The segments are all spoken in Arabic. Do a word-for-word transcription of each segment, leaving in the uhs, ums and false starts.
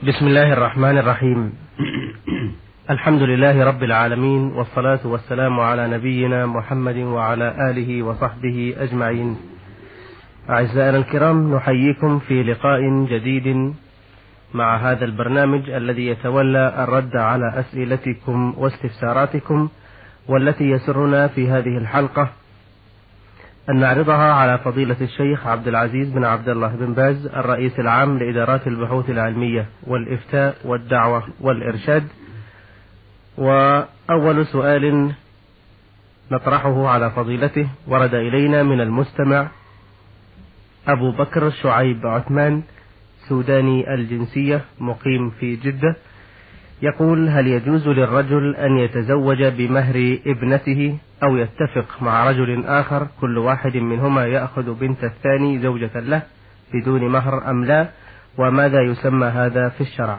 بسم الله الرحمن الرحيم. الحمد لله رب العالمين، والصلاة والسلام على نبينا محمد وعلى آله وصحبه أجمعين. أعزائنا الكرام، نحييكم في لقاء جديد مع هذا البرنامج الذي يتولى الرد على أسئلتكم واستفساراتكم، والتي يسرنا في هذه الحلقة أن نعرضها على فضيلة الشيخ عبد العزيز بن عبد الله بن باز، الرئيس العام لإدارات البحوث العلمية والإفتاء والدعوة والإرشاد. وأول سؤال نطرحه على فضيلته ورد إلينا من المستمع أبو بكر شعيب عثمان، سوداني الجنسية، مقيم في جدة، يقول: هل يجوز للرجل أن يتزوج بمهر ابنته أو يتفق مع رجل آخر كل واحد منهما يأخذ بنت الثاني زوجة له بدون مهر أم لا؟ وماذا يسمى هذا في الشرع؟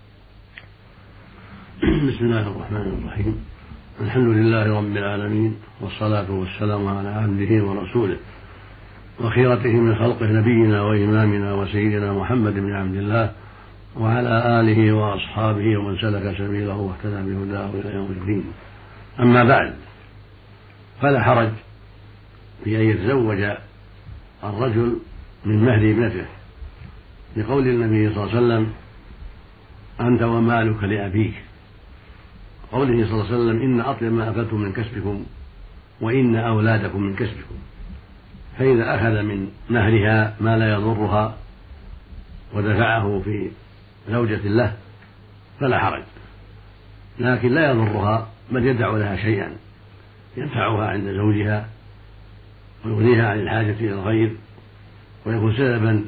بسم الله الرحمن الرحيم. الحمد لله رب العالمين، والصلاة والسلام على عبده ورسوله وخيرته من خلقه، نبينا وإمامنا وسيدنا محمد بن عبد الله وعلى آله وأصحابه ومن سلك سبيله واهتدى بهداه إلى يوم الدين. أما بعد، فلا حرج في أن يتزوج الرجل من مهر ابنته، لقول النبي صلى الله عليه وسلم: أنت ومالك لأبيك. قوله صلى الله عليه وسلم: إن أطيب ما أكلتم من كسبكم وإن أولادكم من كسبكم. فإذا أخذ من مهرها ما لا يضرها ودفعه في زوجة له فلا حرج، لكن لا يضرها، بل يدع لها شيئا ينفعها عند زوجها ويغنيها عن الحاجة إلى الغير، ويكون سببا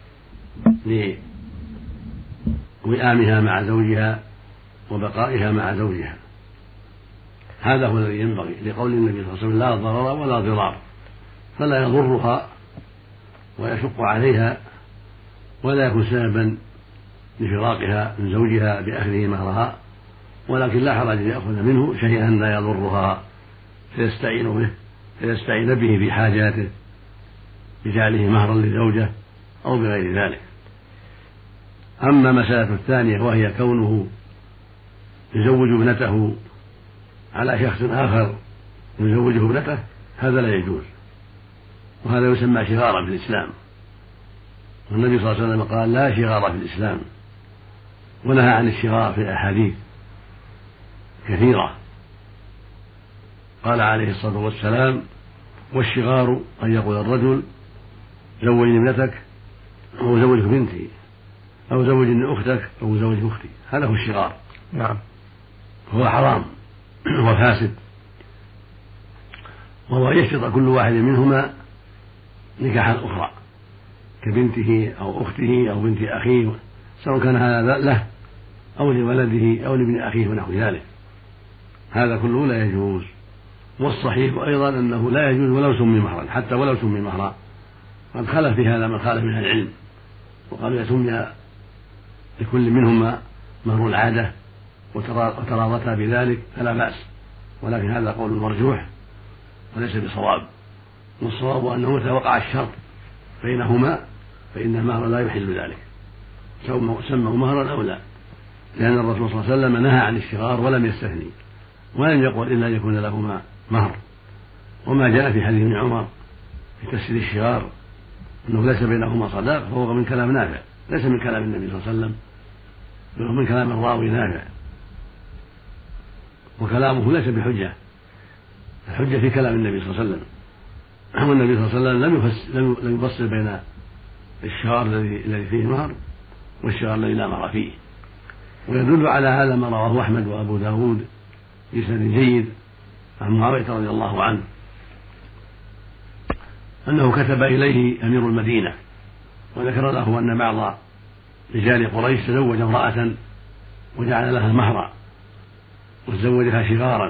لوئامها مع زوجها وبقائها مع زوجها. هذا هو الذي ينبغي، لقول النبي صلى الله عليه وسلم: لا ضرر ولا ضرار. فلا يضرها ويشق عليها ولا يكون سببا لفراقها من زوجها بأخذه مهرها، ولكن لا حرج أن يأخذ منه شيئا لا يضرها فيستعين به فيستعين به في حاجاته بجعله مهرا لزوجه أو بغير ذلك. أما مسألة الثانية، وهي كونه يزوج ابنته على شخص آخر يزوجه ابنته، هذا لا يجوز، وهذا يسمى شغارا في الإسلام. والنبي صلى الله عليه وسلم قال: لا شغار في الإسلام، ونهى عن الشغار في أحاديث كثيرة. قال عليه الصلاة والسلام: والشغار أن يقول الرجل: زوجني ابنتك، أو زوجك بنتي، أو زوجني أختك، أو زوج أختي. هذا هو الشغار. نعم. هو حرام وفاسد، وهو يشترط كل واحد منهما نكاحا أخرى كبنته أو أخته أو بنت أخيه، سواء كان هذا له أو لولده أو لابن أخيه ونحو ذلك. هذا كله لا يجوز. والصحيح أيضا أنه لا يجوز ولو سمي مهرا، حتى ولو سمي مهرا. قد خالف في هذا من خالف من العلم، وقالوا يسمي لكل منهما مهر العادة وتراضتا بذلك فلا بأس، ولكن هذا قول مرجوح وليس بصواب. والصواب أنه متى وقع الشرط بينهما فإن المهر لا يحل ذلك، سموا مهرا أو لا، لأن الرسول صلى الله عليه وسلم نهى عن الشغار ولم يستثني، ولم يقل إلا أن يكون لهما مهر. وما جاء في حديث ابن عمر في تفسير الشغار أنه ليس بينهما صداق، فهو من كلام نافع، ليس من كلام النبي صلى الله عليه وسلم، بل هو من كلام الراوي نافع، وكلامه ليس بحجة. الحجة في كلام النبي صلى الله عليه وسلم، والنبي صلى الله عليه وسلم لم لم يفصل بين الشغار الذي الذي فيه مهر والشغار الذي لا مهر فيه. ويدل على هذا ما رواه أحمد وأبو داود بسند جيد عن معاوية رضي الله عنه أنه كتب إليه أمير المدينة وذكر له أن بعض رجال قريش تزوج امرأة وجعل لها مهرا وتزوجها شغارا،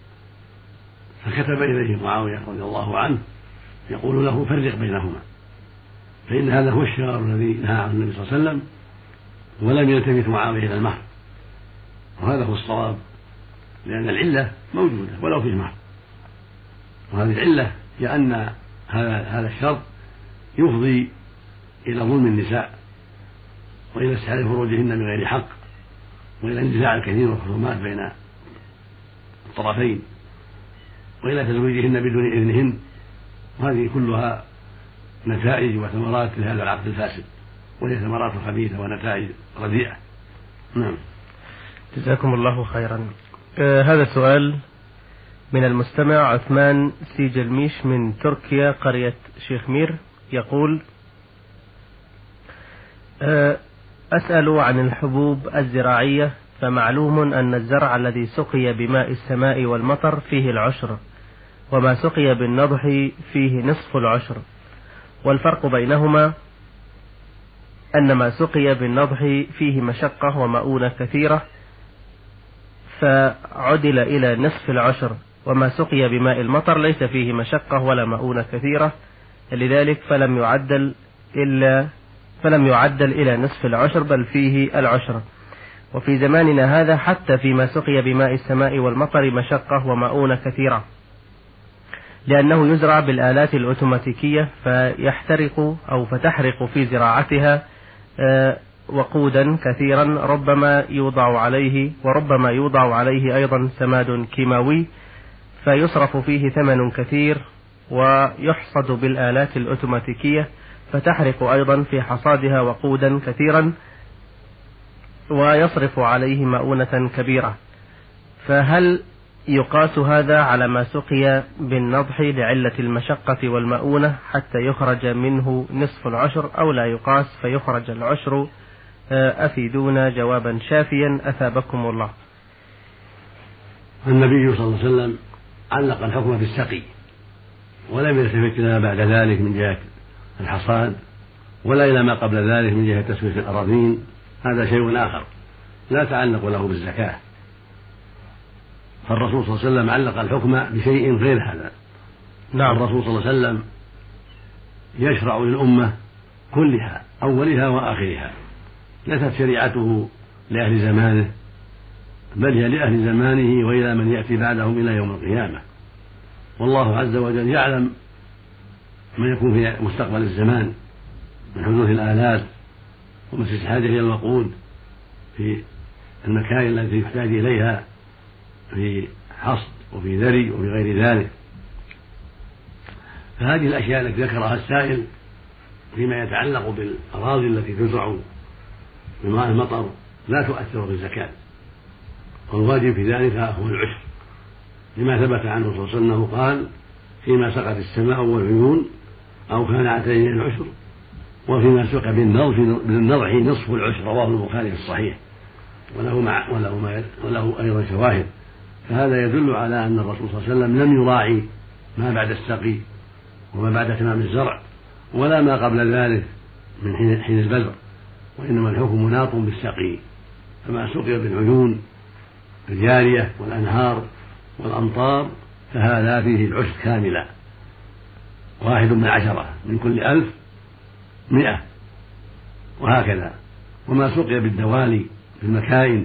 فكتب إليه معاوية رضي الله عنه يقول له: فرق بينهما، فإن هذا هو الشغار الذي نهى عنه النبي صلى الله عليه وسلم، ولم يلتفت معاوية إلى المهر. وهذا هو الصواب، لأن العلة موجودة ولو فيه مهر، وهذه العلة هي أن هذا هذا الشرط يفضي إلى ظلم النساء وإلى استحلال فروجهن بغير حق، وإلى النزاع الكثير والخصومات بين الطرفين، وإلى تزويجهن بدون إذنهن، وهذه كلها نتائج وثمرات لهذا العقد الفاسد، وهي ثمرات خبيثة ونتائج رديئة. نعم. جزاكم الله خيرا. آه هذا سؤال من المستمع عثمان سيجلميش من تركيا قرية شيخ مير، يقول: آه أسأل عن الحبوب الزراعية، فمعلوم أن الزرع الذي سقي بماء السماء والمطر فيه العشر، وما سقي بالنضح فيه نصف العشر، والفرق بينهما أن ما سقي بالنضح فيه مشقة ومؤونة كثيرة فعدل إلى نصف العشر، وما سقي بماء المطر ليس فيه مشقة ولا مؤونة كثيرة، لذلك فلم يعدل إلا فلم يعدل إلى نصف العشر بل فيه العشر. وفي زماننا هذا حتى فيما سقي بماء السماء والمطر مشقة ومؤونة كثيرة، لأنه يزرع بالآلات الأوتوماتيكية فيحترق أو فتحرق في زراعتها وقودا كثيرا ربما يوضع عليه وربما يوضع عليه أيضا سماد كيماوي فيصرف فيه ثمن كثير، ويحصد بالآلات الأوتوماتيكية فتحرق أيضا في حصادها وقودا كثيرا ويصرف عليه مؤونة كبيرة، فهل يقاس هذا على ما سقي بالنضح لعلة المشقة والمؤونة حتى يخرج منه نصف العشر، أو لا يقاس فيخرج العشر؟ أفيدونا جوابا شافيا أثابكم الله. النبي صلى الله عليه وسلم علق الحكم في السقي، ولم يلتفت إلى ما بعد ذلك من جهة الحصاد، ولا إلى ما قبل ذلك من جهة تسوية الأراضين، هذا شيء آخر لا تعلق له بالزكاة. فالرسول صلى الله عليه وسلم علق الحكم بشيء غير هذا. نعم. الرسول صلى الله عليه وسلم يشرع للأمة كلها أولها وآخرها، ليست شريعته لأهل زمانه بل هي لأهل زمانه وإلى من يأتي بعدهم إلى يوم القيامة، والله عز وجل يعلم ما يكون في مستقبل الزمان من حدوث الآلات ومن استحاجة إلى الوقود في المكان التي يحتاج إليها في حصد وفي ذري وفي غير ذلك. فهذه الأشياء التي ذكرها السائل فيما يتعلق بالأراضي التي تزرع بماء المطر لا تؤثر في الزكاة، والواجب في ذلك هو العشر، لما ثبت عنه صلى الله عليه وسلم قال: فيما سقت السماء والعيون أو كان عتيه العشر، وفيما سقى بالنضح نصف العشر، رواه البخاري في الصحيح، وله, مع وله, ما وله أيضا شواهد. فهذا يدل على أن الرسول صلى الله عليه وسلم لم يراعي ما بعد السقي وما بعد تمام الزرع ولا ما قبل ذلك من حين, حين البذر، وإنما الحكم مناط بالسقي، فما سقي بالعيون الجارية والأنهار والأمطار فهذا فيه العشر كاملا، واحد من عشرة من كل ألف مئة، وهكذا. وما سقي بالدوالي بالمكائن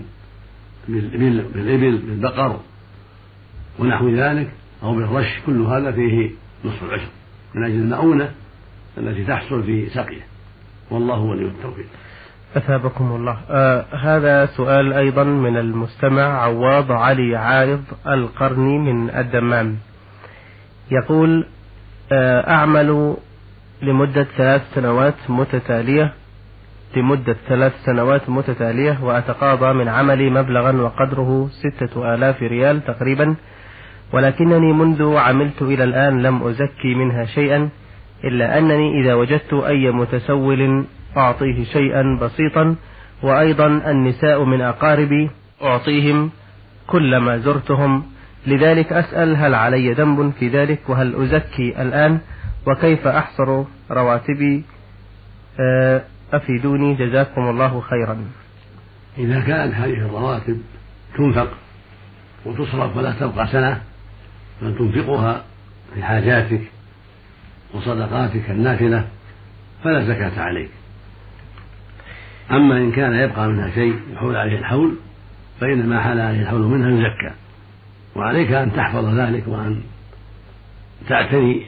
بالإبل بالبقر ونحو ذلك أو بالرش كل هذا فيه نصف العشر من أجل المؤونة التي تحصل في سقيه، والله ولي التوفيق. أثابكم الله. آه هذا سؤال أيضا من المستمع عواض علي عارض القرني من الدمام، يقول: آه أعمل لمدة ثلاث سنوات متتالية لمدة ثلاث سنوات متتالية وأتقاضى من عملي مبلغا وقدره ستة آلاف ريال تقريبا، ولكنني منذ عملت إلى الآن لم أزكي منها شيئا، إلا أنني إذا وجدت أي متسول أعطيه شيئا بسيطا، وأيضا النساء من أقاربي أعطيهم كلما زرتهم، لذلك أسأل: هل علي ذنب في ذلك؟ وهل أزكي الآن؟ وكيف أحصر رواتبي؟ أفيدوني جزاكم الله خيرا. إذا كانت هذه الرواتب تنفق وتصرف ولا تبقى سنة بل تنفقها في حاجاتك وصدقاتك النافلة فلا زكاة عليك. أما إن كان يبقى منها شيء يحول عليه الحول فإنما حال عليه الحول منها يزكى، وعليك أن تحفظ ذلك وأن تعتني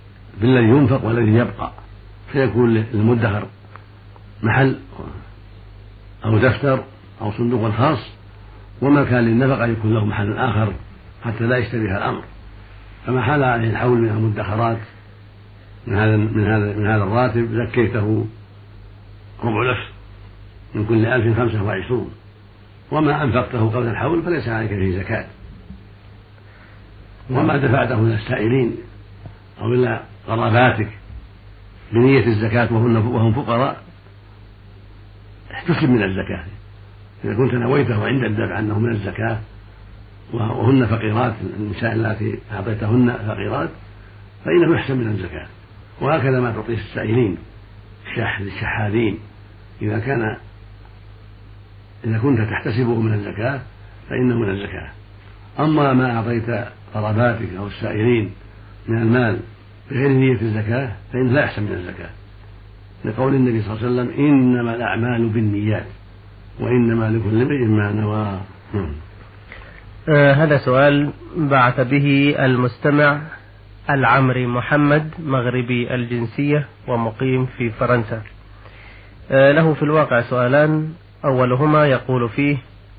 بالذي ينفق والذي يبقى، فيكون للمدخر محل أو دفتر أو صندوق خاص، وما كان للنفقة يكون له محل آخر حتى لا يشتبه الأمر. فما حال عليه الحول من المدخرات من هذا من هذا من هذا الراتب زكيته ربع نفس من كل ألف خمسة وعشرون، وما أنفقته قبل الحول فليس عليك فيه زكاة. وما دفعته إلى السائلين أو إلى قراباتك بنية الزكاة وهم فقراء احتسب من الزكاة. إذا كنت نويته عند الدفع أنه من الزكاة وهن فقيرات، النساء التي أعطيتهن فقيرات، فإنه يحسب من الزكاة. وهكذا ما تعطيه السائلين الشحاذين، إذا كان إذا كنت تحتسبه من الزكاة فإنه من الزكاة. أما ما أعطيت قراباتك أو السائلين من المال بغير نية الزكاة فإنه لا يحسب من الزكاة، لقول النبي صلى الله عليه وسلم: إنما الأعمال بالنيات وإنما لكل امرئ ما نوى. آه هذا سؤال بعث به المستمع العمري محمد، مغربي الجنسية ومقيم في فرنسا. آه له في الواقع سؤالان. أولهما يقول فيه: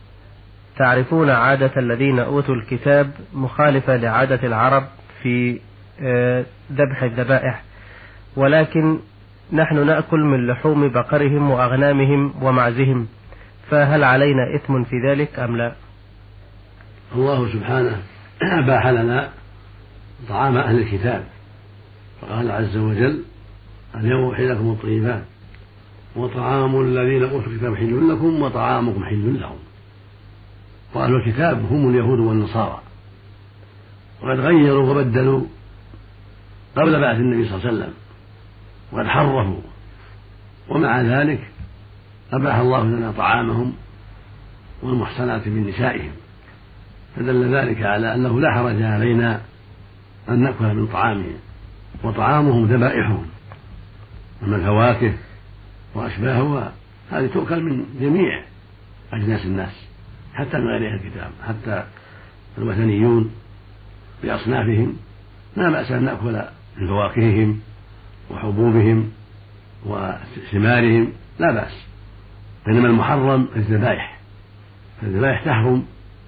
تعرفون عادة الذين أوتوا الكتاب مخالفة لعادة العرب في ذبح الذبائح، ولكن نحن نأكل من لحوم بقرهم وأغنامهم ومعزهم، فهل علينا إثم في ذلك أم لا؟ الله سبحانه أباح لنا طعام أهل الكتاب، فقال عز وجل: اليوم أحل لكم الطيبات وطعام الذين أوتوا الكتاب حل لكم وطعامكم حل لهم. وأهل الكتاب هم اليهود والنصارى، وقد غيروا وبدلوا قبل بعث النبي صلى الله عليه وسلم، وقد حرفوا، ومع ذلك أباح الله لنا طعامهم والمحصنات من نسائهم، فدل ذلك على أنه لا حرج علينا أن نأكل من طعامهم. وطعامهم ذبائحهم، أما الفواكه وأشباهها هذه تؤكل من جميع أجناس الناس حتى من غير أهل الكتاب، حتى الوثنيون بأصنافهم لا بأس أن نأكل من فواكههم وحبوبهم وثمارهم، لا بأس. بينما المحرم الذبائح، فالذبائح تحرم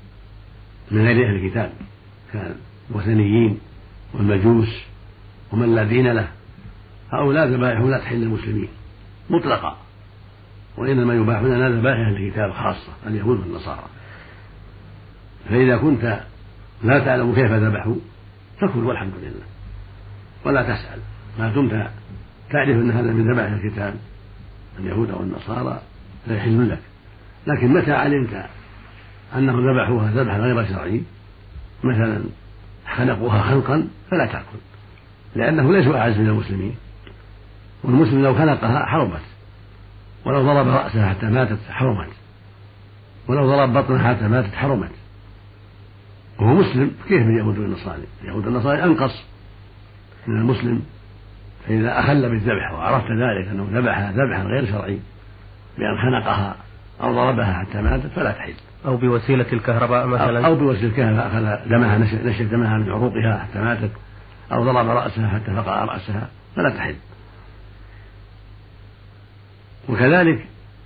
من غير أهل الكتاب كالوثنيين والمجوس ومن لا دين له، هؤلاء ذبائحهم لا تحل للمسلمين مطلقا، وإنما يباح لنا ذبائح أهل الكتاب خاصة اليهود والنصارى. فإذا كنت لا تعلم كيف ذبحوا فكل والحمد لله، ولا تسأل، ما دمت تعرف أن هذا من ذبائح الكتاب اليهود والنصارى لا يحل لك. لكن متى علمت أنهم ذبحوها ذبحا غير شرعي، مثلا خلقوها خلقا، فلا تأكل، لأنه ليسوا أعز من المسلمين، والمسلم لو خلقها حرمت، ولو ضرب رأسها حتى ماتت حرمت، ولو ضرب بطنها حتى ماتت حرمت، وهو مسلم. كيف من اليهود والنصارى؟ اليهود والنصارى أنقص من المسلم. فإذا أخل بالذبح وعرفت ذلك أنه ذبحها ذبحا غير شرعي بأن خنقها أو ضربها حتى ماتت فلا تحل، أو بوسيلة الكهرباء مثلا، أو بوسيلة الكهرباء أخذ دمها نشف دمها من عروقها حتى ماتت، أو ضرب رأسها حتى فقع رأسها فلا تحل. وكذلك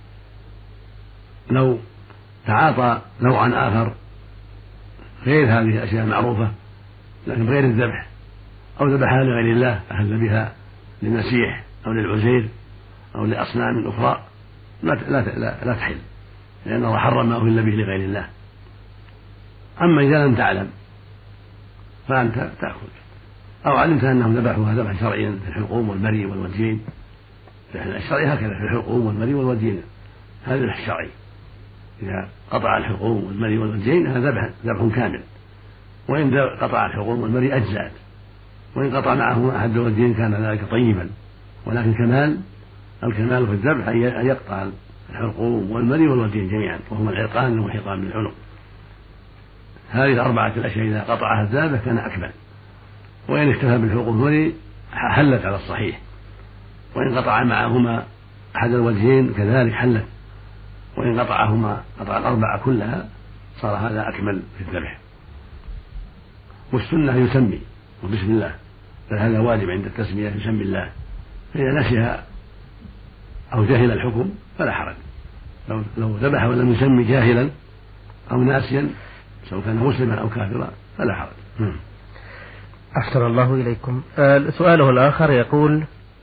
لو تعاطى نوعا آخر غير هذه الأشياء المعروفة لكن غير الذبح، أو ذبحها لغير الله، أهل بها للمسيح أو للعزير أو لأصنام أخرى، لا, لا, لا, لا تحل، لأن الله حرم ما أهل به لغير الله. أما إذا لم تعلم فأنت تأكل، أو علمت أنهم ذبحوها ذبحا شرعيا في الحلقوم والمري والوجين. الشرعي هكذا في الحلقوم والمري والوجين، هذا ذبح الشرعي. إذا قطع الحلقوم والمري والوجين هذا ذبح ذبح كامل، وإن قطع الحلقوم والمري أجزأت، وإن قطع معه أحد الوجين كان ذلك طيبا. ولكن كمال الكمال في الذبح أن يقطع الحلقوم والمري والوجين جميعا، وهما العرقان المحيطان بالعنق. هذه الأربعة الأشياء إذا قطعها الذابح كان أكمل، وإن اكتفى بالحلقوم والمري حلت على الصحيح، وإن قطع معهما أحد الوجهين كذلك حلت، وإن قطعهما قطع الأربعة كلها صار هذا أكمل في الذبح. والسنة يسمي وبسم الله، بل هذا واجب عند التسمية يسمي الله، فإذا نسيها أو جهل الحكم فلا حرج، لو لو ذبح ولم يسمي جاهلا أو ناسيا سواء كان مسلما أو كافرا فلا حرج. أحسن الله إليكم. آه سؤاله الآخر يقول: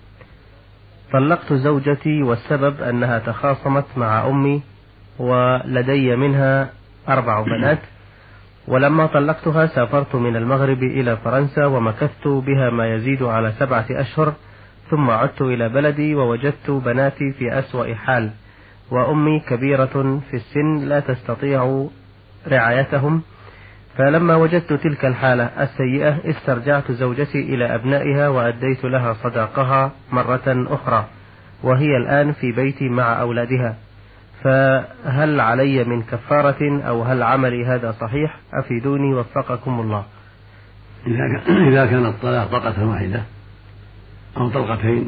طلقت زوجتي والسبب أنها تخاصمت مع أمي ولدي منها أربع بنات، ولما طلقتها سافرت من المغرب إلى فرنسا ومكثت بها ما يزيد على سبعة أشهر، ثم عدت إلى بلدي ووجدت بناتي في أسوأ حال، وأمي كبيرة في السن لا تستطيع رعايتهم، فلما وجدت تلك الحالة السيئة استرجعت زوجتي إلى أبنائها وأديت لها صداقها مرة أخرى، وهي الآن في بيتي مع أولادها، فهل علي من كفارة أو هل عملي هذا صحيح؟ أفيدوني وفقكم الله. إذا كان الطلاق طلقة واحدة أو طلقتين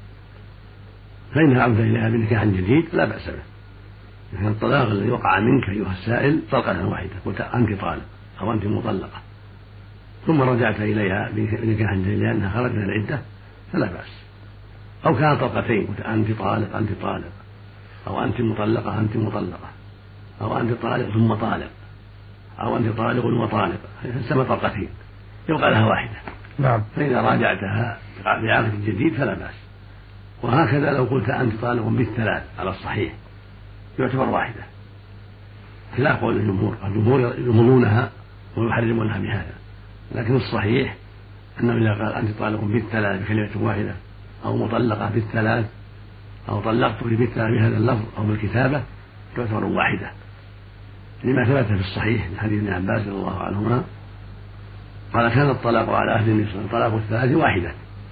فإنها عودة إليها بنكاح جديد لا بأس به. إذا كان الطلاق الذي وقع منك أيها السائل طلقة واحدة قلت أنت طالق أو أنت مطلقة ثم رجعت إليها بنكاح جديد لأنها خرجت من العدة فلا بأس. أو كان طلقتين قلت أنت طالق أنت طالق أو أنت مطلقة أنت مطلقة أو أنت طالق ثم طالق أو أنت طالق وطالق فسمى طلقتين يبقى لها واحدة. نعم. فإذا راجعتها بعقد جديد فلا بأس. وهكذا لو قلت أنت طالق بالثلاث على الصحيح يعتبر واحدة خلاف قول الجمهور. الجمهور يضمنونها ويحرمونها بهذا، لكن الصحيح أنه إذا قال أنت طالق بالثلاث بكلمة واحدة أو مطلقة بالثلاث أو طلقت بالثلاث بهذا اللفظ أو بالكتابة تعتبر واحدة، لما ثبت في الصحيح من حديث ابن عباس رضي الله عنهما قال: كان الطلاق على أهل النبي صلى الله عليه وسلم طلاق الثلاث واحدة،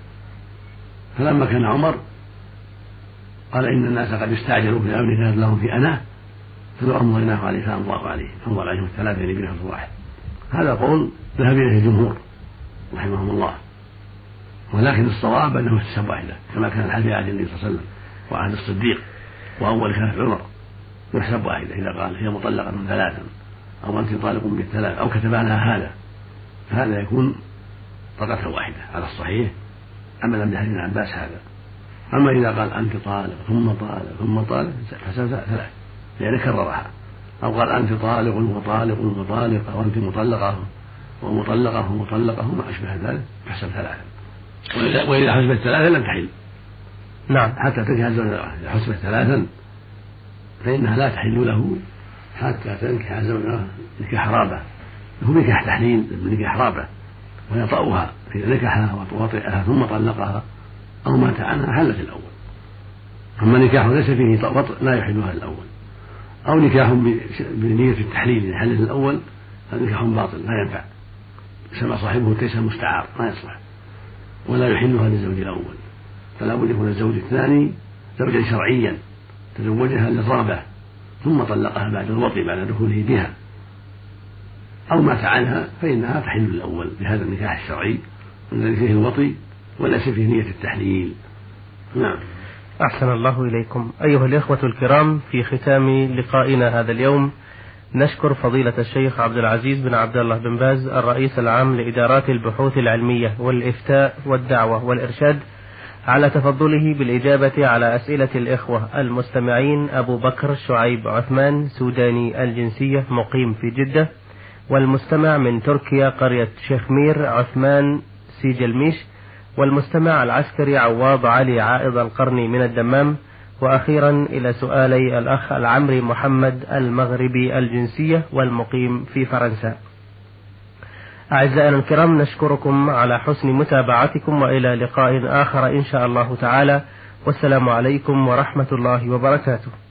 فلما كان عمر قال: إن الناس قد استعجلوا في الأمر كانت لهم في أناه فلو أمضيناه عليه فأمضاه عليه أمضى عليهم الثلاثة يعني بلفظ واحد. هذا قول ذهب إليه الجمهور رحمهم الله، ولكن الصواب أنه تسمى واحدة كما كان الحديث عهد النبي صلى الله عليه وسلم وعهد الصديق وأول كان عمر يحسب واحدة إذا قال هي مطلقة من ثلاثا أو أنت طالق بالثلاث أو كتب لها هذا فهذا يكون طلقة واحدة على الصحيح عملا بحديث ابن عباس هذا. أما إذا قال أنت طالق ثم طالق ثم طالق فسلسل ثلاث يعني كررها، أو قال أنت طالق وطالق وطالق أو أنت مطلقة ومطلقة ومطلقة وما أشبه ذلك تحسب ثلاثا. وإذا حسبت ثلاثا لم تحل. نعم. حتى تنكح زوجها إذا حسبت ثلاثا فإنها لا تحل له حتى تنكح زوجها نكاح رابع، هو نكاح تحليل نكاح رابع ويطأها إذا نكحها وطئها ثم طلقها أو مات عنها حلت الأول. أما نكاح ليس فيه وطء لا يحلها الأول، أو نكاح بنية التحليل إذا حلت الأول هذا نكاح باطل لا ينفع، سمى صاحبه التيسير مستعار ما يصلح ولا يحلها للزوج الأول، فلا بد يكون الزوج الثاني زوجا شرعيا تزوجها للرغبة ثم طلقها بعد الوطء بعد دخوله بها أو مات عنها فإنها تحل الأول بهذا النكاح الشرعي الذي فيه الوطء وليس فيه نية التحليل. نعم. أحسن الله إليكم. أيها الإخوة الكرام، في ختام لقائنا هذا اليوم نشكر فضيلة الشيخ عبد العزيز بن عبد الله بن باز الرئيس العام لإدارات البحوث العلمية والإفتاء والدعوة والإرشاد على تفضله بالإجابة على أسئلة الإخوة المستمعين أبو بكر شعيب عثمان سوداني الجنسية مقيم في جدة، والمستمع من تركيا قرية شيخ مير عثمان سيجلميش، والمستمع العسكري عواض علي عائض القرني من الدمام، وأخيرا إلى سؤالي الأخ العمري محمد المغربي الجنسية والمقيم في فرنسا. أعزائنا الكرام، نشكركم على حسن متابعتكم وإلى لقاء آخر إن شاء الله تعالى، والسلام عليكم ورحمة الله وبركاته.